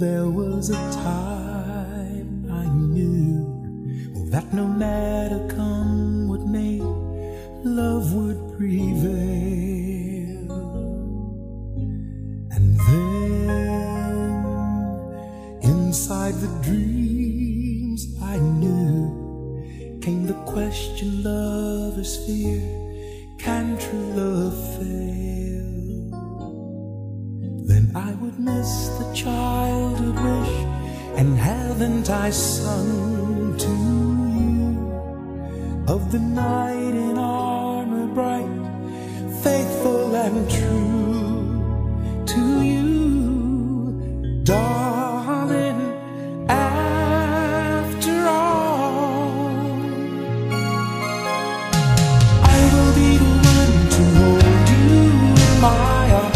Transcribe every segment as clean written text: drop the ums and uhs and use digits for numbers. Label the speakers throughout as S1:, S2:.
S1: There was a time I knew that no matter come what may, love would prevail. And then inside the dreams I knew came the question lovers fear, can true love fail? Then I would miss the childhood wish, and haven't I sung to you of the knight in armor bright, faithful and true to you, darling, after all. I will be the one to hold you in my arms.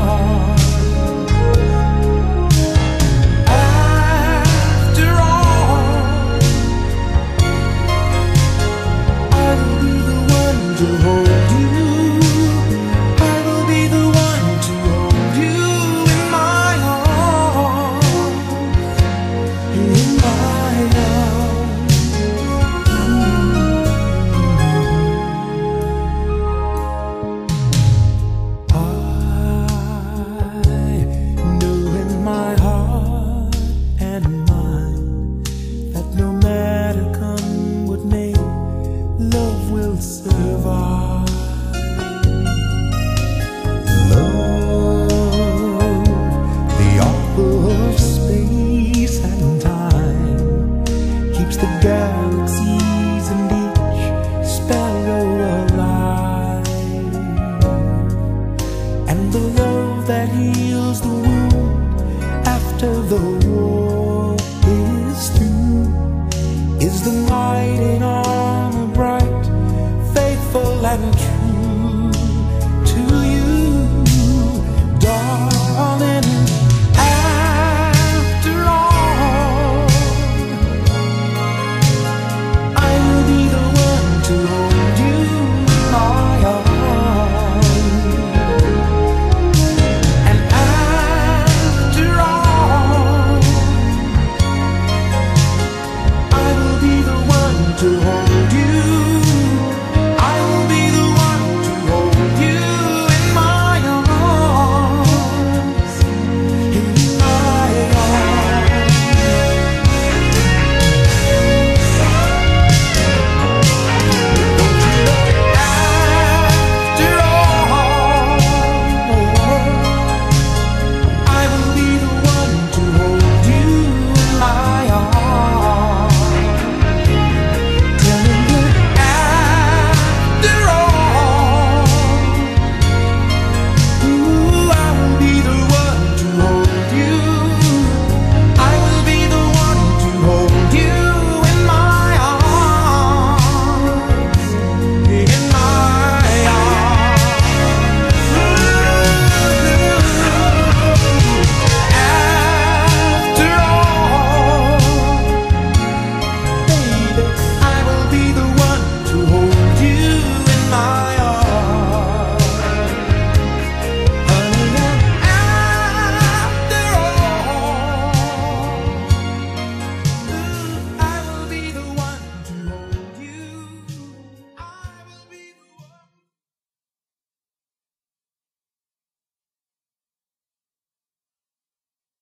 S1: Survive. Love, the author of space and time, keeps the galaxies and each sparrow alive. And the love that heals the wound after the